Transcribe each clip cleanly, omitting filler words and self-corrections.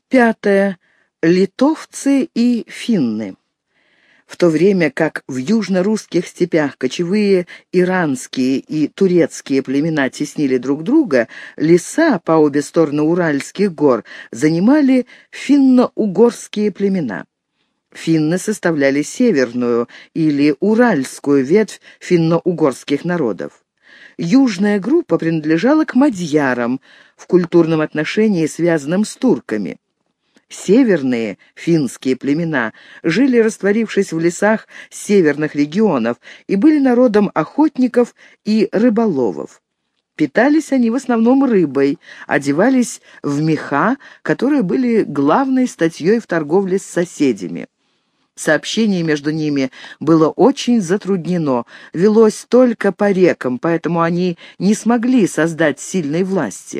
Пятое. Литовцы и финны. В то время как в южно-русских степях кочевые иранские и турецкие племена теснили друг друга, леса по обе стороны Уральских гор занимали финно-угорские племена. Финны составляли северную или уральскую ветвь финно-угорских народов. Южная группа принадлежала к мадьярам, в культурном отношении связанным с турками. Северные финские племена жили, растворившись в лесах северных регионов, и были народом охотников и рыболовов. Питались они в основном рыбой, одевались в меха, которые были главной статьей в торговле с соседями. Сообщение между ними было очень затруднено, велось только по рекам, поэтому они не смогли создать сильной власти.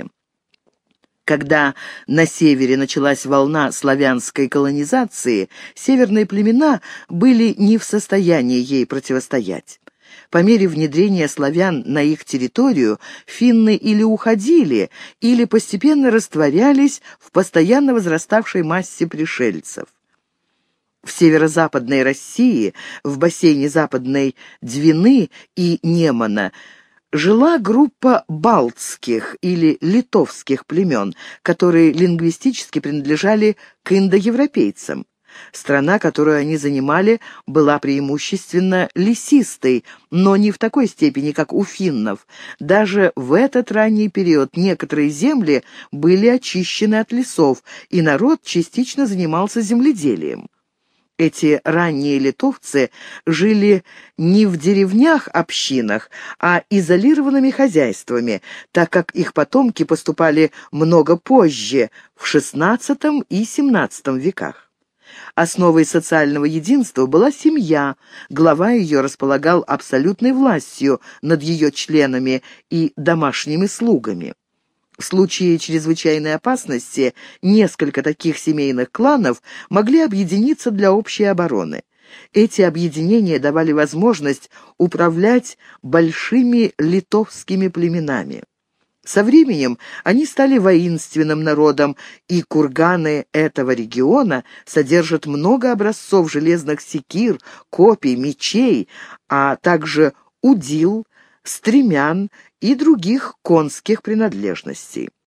Когда на севере началась волна славянской колонизации, северные племена были не в состоянии ей противостоять. По мере внедрения славян на их территорию, финны или уходили, или постепенно растворялись в постоянно возраставшей массе пришельцев. В северо-западной России, в бассейне Западной Двины и Немана, жила группа балтских или литовских племен, которые лингвистически принадлежали к индоевропейцам. Страна, которую они занимали, была преимущественно лесистой, но не в такой степени, как у финнов. Даже в этот ранний период некоторые земли были очищены от лесов, и народ частично занимался земледелием. Эти ранние литовцы жили не в деревнях-общинах, а изолированными хозяйствами, так как их потомки поступали много позже, в XVI и XVII веках. Основой социального единства была семья, глава ее располагал абсолютной властью над ее членами и домашними слугами. В случае чрезвычайной опасности несколько таких семейных кланов могли объединиться для общей обороны. Эти объединения давали возможность управлять большими литовскими племенами. Со временем они стали воинственным народом, и курганы этого региона содержат много образцов железных секир, копий, мечей, а также удил, стремян и других конских принадлежностей.